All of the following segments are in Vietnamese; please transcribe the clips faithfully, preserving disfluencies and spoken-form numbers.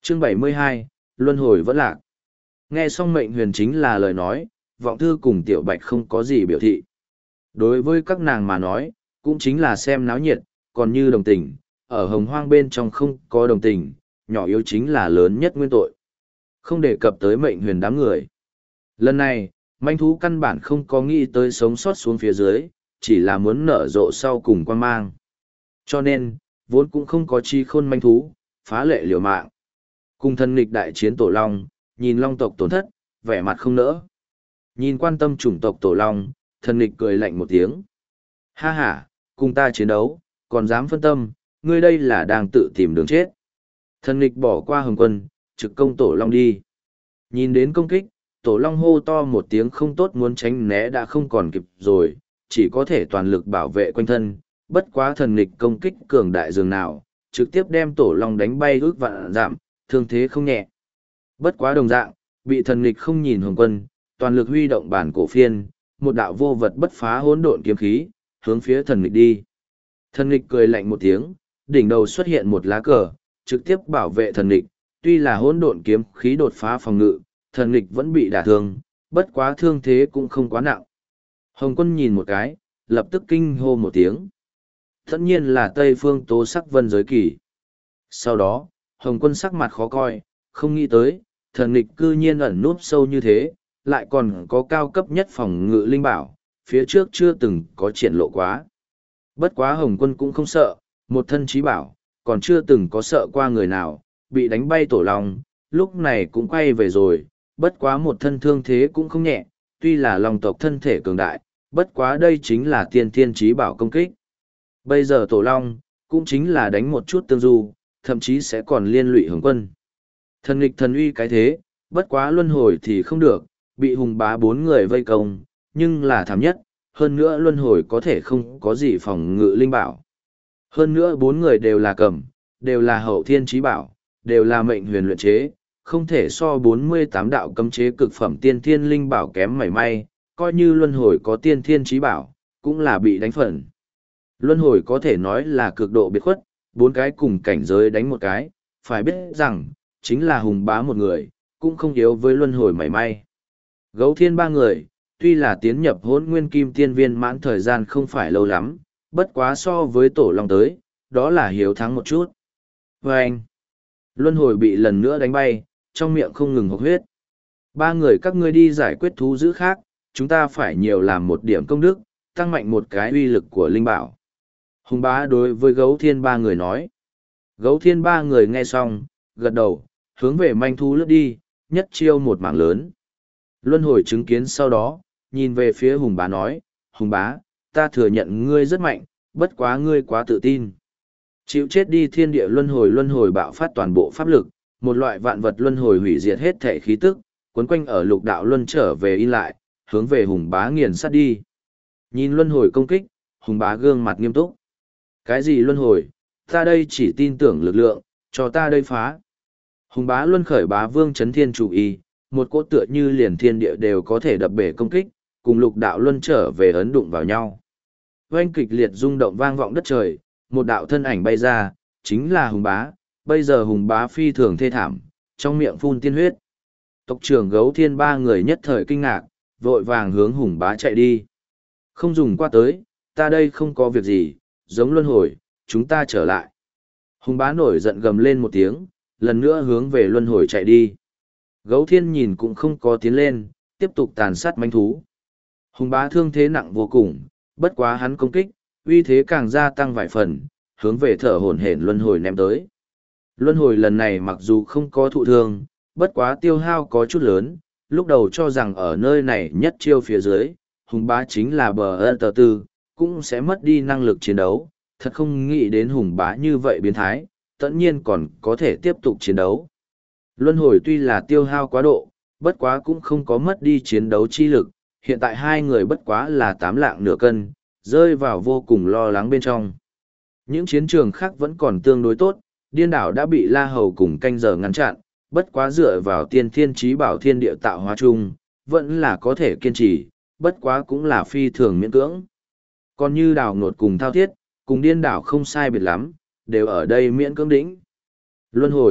Chương bảy mươi hai, Luân hồi vẫn lạc. Nghe xong mệnh huyền chính là lời nói, vọng thư cùng tiểu bạch không có gì biểu thị. Đối với các nàng mà nói, cũng chính là xem náo nhiệt, còn như đồng tình, ở hồng hoang bên trong không có đồng tình, nhỏ yếu chính là lớn nhất nguyên tội. Không đề cập tới mệnh huyền đám người. Lần này, manh thú căn bản không có nghĩ tới sống sót xuống phía dưới, chỉ là muốn nở rộ sau cùng quan mang. Cho nên, vốn cũng không có chi khôn manh thú, phá lệ liều mạng. Cùng thân nghịch đại chiến tổ long, nhìn long tộc tổn thất, vẻ mặt không nỡ. Nhìn quan tâm chủng tộc tổ long, thân nghịch cười lạnh một tiếng. Ha ha, cùng ta chiến đấu, còn dám phân tâm, ngươi đây là đang tự tìm đường chết. Thân nghịch bỏ qua hồng quân, trực công tổ long đi. Nhìn đến công kích, tổ long hô to một tiếng không tốt muốn tránh né đã không còn kịp rồi, chỉ có thể toàn lực bảo vệ quanh thân. Bất quá thần nghịch công kích cường đại dường nào, trực tiếp đem tổ long đánh bay ước vạn giảm, thương thế không nhẹ. Bất quá đồng dạng, bị thần nghịch không nhìn hồng quân, toàn lực huy động bản cổ phiên, một đạo vô vật bất phá hỗn độn kiếm khí, hướng phía thần nghịch đi. Thần nghịch cười lạnh một tiếng, đỉnh đầu xuất hiện một lá cờ, trực tiếp bảo vệ thần nghịch, tuy là hỗn độn kiếm khí đột phá phòng ngự, thần nghịch vẫn bị đả thương, bất quá thương thế cũng không quá nặng. Hồng quân nhìn một cái, lập tức kinh hô một tiếng. Tất nhiên là Tây Phương Tố Sắc Vân Giới Kỳ. Sau đó, Hồng quân sắc mặt khó coi, không nghĩ tới, thần nghịch cư nhiên ẩn núp sâu như thế, lại còn có cao cấp nhất phòng ngự linh bảo, phía trước chưa từng có triển lộ quá. Bất quá Hồng quân cũng không sợ, một thân trí bảo, còn chưa từng có sợ qua người nào, bị đánh bay tổ long, lúc này cũng quay về rồi, bất quá một thân thương thế cũng không nhẹ, tuy là long tộc thân thể cường đại, bất quá đây chính là tiên thiên trí bảo công kích. Bây giờ tổ long, cũng chính là đánh một chút tương du, thậm chí sẽ còn liên lụy Hồng quân. Thần nghịch thần uy cái thế, bất quá luân hồi thì không được, bị hùng bá bốn người vây công, nhưng là thảm nhất, hơn nữa luân hồi có thể không có gì phòng ngự linh bảo. Hơn nữa bốn người đều là cầm, đều là hậu thiên trí bảo, đều là mệnh huyền luyện chế, không thể so bốn mươi tám đạo cấm chế cực phẩm tiên thiên linh bảo kém mảy may, coi như luân hồi có tiên thiên trí bảo, cũng là bị đánh phần. Luân hồi có thể nói là cực độ biệt khuất, bốn cái cùng cảnh giới đánh một cái, phải biết rằng, chính là hùng bá một người, cũng không yếu với luân hồi mảy may. Gấu thiên ba người, tuy là tiến nhập hỗn nguyên kim tiên viên mãn thời gian không phải lâu lắm, bất quá so với tổ long tới, đó là hiếu thắng một chút. Và anh, luân hồi bị lần nữa đánh bay, trong miệng không ngừng hộc huyết. Ba người các ngươi đi giải quyết thú dữ khác, chúng ta phải nhiều làm một điểm công đức, tăng mạnh một cái uy lực của linh bảo. Hùng bá đối với gấu thiên ba người nói. Gấu thiên ba người nghe xong, gật đầu, hướng về manh thú lướt đi, nhất chiêu một mảng lớn. Luân hồi chứng kiến sau đó, nhìn về phía hùng bá nói, hùng bá, ta thừa nhận ngươi rất mạnh, bất quá ngươi quá tự tin. Chịu chết đi thiên địa luân hồi luân hồi bạo phát toàn bộ pháp lực, một loại vạn vật luân hồi hủy diệt hết thể khí tức, cuốn quanh ở lục đạo luân trở về in lại, hướng về hùng bá nghiền sát đi. Nhìn luân hồi công kích, hùng bá gương mặt nghiêm túc. Cái gì luân hồi, ta đây chỉ tin tưởng lực lượng, cho ta đây phá. Hùng bá luân khởi bá vương chấn thiên chủ y, một cỗ tựa như liền thiên địa đều có thể đập bể công kích, cùng lục đạo luân trở về ấn đụng vào nhau. Oanh kịch liệt rung động vang vọng đất trời, một đạo thân ảnh bay ra, chính là hùng bá, bây giờ hùng bá phi thường thê thảm, trong miệng phun tiên huyết. Tộc trưởng gấu thiên ba người nhất thời kinh ngạc, vội vàng hướng hùng bá chạy đi. Không dùng qua tới, ta đây không có việc gì, giống luân hồi, chúng ta trở lại. Hùng bá nổi giận gầm lên một tiếng, lần nữa hướng về luân hồi chạy đi. Gấu thiên nhìn cũng không có tiến lên, tiếp tục tàn sát manh thú. Hùng bá thương thế nặng vô cùng, bất quá hắn công kích, uy thế càng gia tăng vài phần, hướng về thở hổn hển luân hồi ném tới. Luân hồi lần này mặc dù không có thụ thương, bất quá tiêu hao có chút lớn, lúc đầu cho rằng ở nơi này nhất chiêu phía dưới, hùng bá chính là bờ ơ tờ tư, cũng sẽ mất đi năng lực chiến đấu, thật không nghĩ đến hùng bá như vậy biến thái, tất nhiên còn có thể tiếp tục chiến đấu. Luân hồi tuy là tiêu hao quá độ, bất quá cũng không có mất đi chiến đấu chi lực, hiện tại hai người bất quá là tám lạng nửa cân, rơi vào vô cùng lo lắng bên trong. Những chiến trường khác vẫn còn tương đối tốt, điên đảo đã bị La Hầu cùng canh giờ ngăn chặn, bất quá dựa vào tiên thiên trí bảo thiên địa tạo hóa chung, vẫn là có thể kiên trì, bất quá cũng là phi thường miễn cưỡng. Còn như đảo nột cùng thao thiết, cùng điên đảo không sai biệt lắm, đều ở đây miễn cưỡng đỉnh. Luân hồi,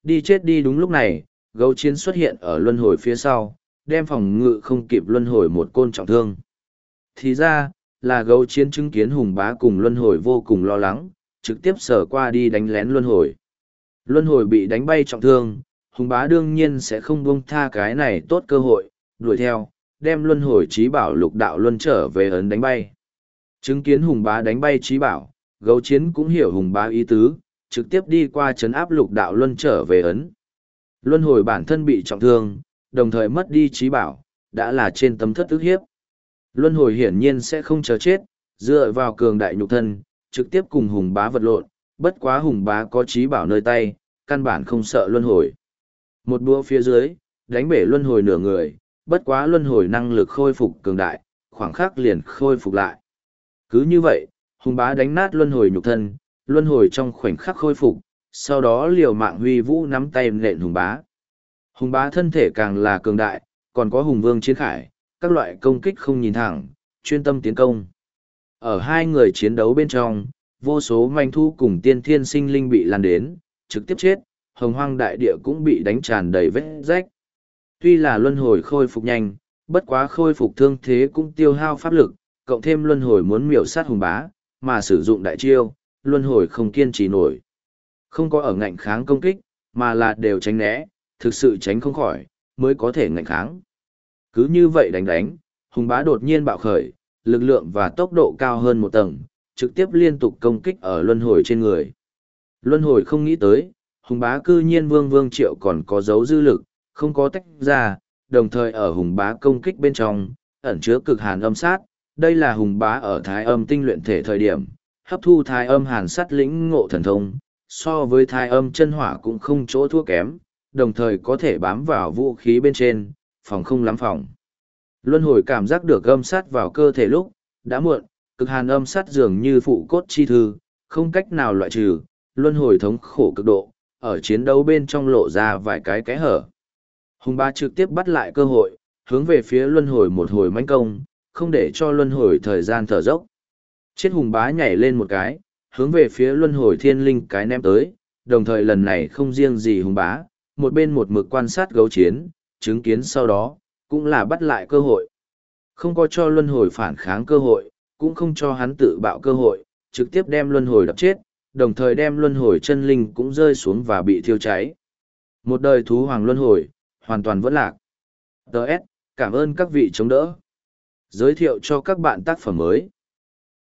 Đi chết đi đúng lúc này, gấu chiến xuất hiện ở luân hồi phía sau, đem phòng ngự không kịp luân hồi một côn trọng thương. Thì ra, là gấu chiến chứng kiến hùng bá cùng luân hồi vô cùng lo lắng, trực tiếp sở qua đi đánh lén luân hồi. Luân hồi bị đánh bay trọng thương, hùng bá đương nhiên sẽ không buông tha cái này tốt cơ hội, đuổi theo, đem luân hồi trí bảo lục đạo luân trở về ấn đánh bay. Chứng kiến hùng bá đánh bay trí bảo, gấu chiến cũng hiểu hùng bá ý tứ, trực tiếp đi qua chấn áp lục đạo luân trở về ấn. Luân hồi bản thân bị trọng thương, đồng thời mất đi trí bảo, đã là trên tấm thất ức hiếp. Luân hồi hiển nhiên sẽ không chờ chết, dựa vào cường đại nhục thân, trực tiếp cùng hùng bá vật lộn, bất quá hùng bá có trí bảo nơi tay, căn bản không sợ luân hồi. Một búa phía dưới, đánh bể luân hồi nửa người, bất quá luân hồi năng lực khôi phục cường đại, khoảng khắc liền khôi phục lại. Cứ như vậy, hùng bá đánh nát luân hồi nhục thân, luân hồi trong khoảnh khắc khôi phục, sau đó liều mạng huy vũ nắm tay nện hùng bá. Hùng bá thân thể càng là cường đại, còn có hùng vương chiến khải, các loại công kích không nhìn thẳng, chuyên tâm tiến công. Ở hai người chiến đấu bên trong, vô số manh thu cùng tiên thiên sinh linh bị lan đến, trực tiếp chết, hồng hoang đại địa cũng bị đánh tràn đầy vết rách. Tuy là luân hồi khôi phục nhanh, bất quá khôi phục thương thế cũng tiêu hao pháp lực, cộng thêm luân hồi muốn miểu sát hùng bá, mà sử dụng đại chiêu, luân hồi không kiên trì nổi. Không có ở ngạnh kháng công kích, mà là đều tránh né, thực sự tránh không khỏi, mới có thể ngạnh kháng. Cứ như vậy đánh đánh, hùng bá đột nhiên bạo khởi, lực lượng và tốc độ cao hơn một tầng, trực tiếp liên tục công kích ở luân hồi trên người. Luân hồi không nghĩ tới, hùng bá cư nhiên vương vương triệu còn có dấu dư lực, không có tách ra, đồng thời ở hùng bá công kích bên trong, ẩn chứa cực hàn âm sát, đây là hùng bá ở thái âm tinh luyện thể thời điểm, hấp thu thái âm hàn sát lĩnh ngộ thần thông, so với thái âm chân hỏa cũng không chỗ thua kém, đồng thời có thể bám vào vũ khí bên trên, phòng không lắm phòng. Luân hồi cảm giác được âm sát vào cơ thể lúc, đã muộn, cực hàn âm sát dường như phụ cốt chi thư, không cách nào loại trừ, luân hồi thống khổ cực độ, ở chiến đấu bên trong lộ ra vài cái kẽ hở. Hùng bá trực tiếp bắt lại cơ hội, hướng về phía luân hồi một hồi mãnh công, không để cho luân hồi thời gian thở dốc. Chết hùng bá nhảy lên một cái, hướng về phía luân hồi thiên linh cái ném tới, đồng thời lần này không riêng gì hùng bá, một bên một mực quan sát gấu chiến, chứng kiến sau đó, cũng là bắt lại cơ hội. Không có cho luân hồi phản kháng cơ hội, cũng không cho hắn tự bạo cơ hội, trực tiếp đem luân hồi đập chết, đồng thời đem luân hồi chân linh cũng rơi xuống và bị thiêu cháy. Một đời thú hoàng luân hồi, hoàn toàn vẫn lạc. Đợt, cảm ơn các vị chống đỡ. Giới thiệu cho các bạn tác phẩm mới.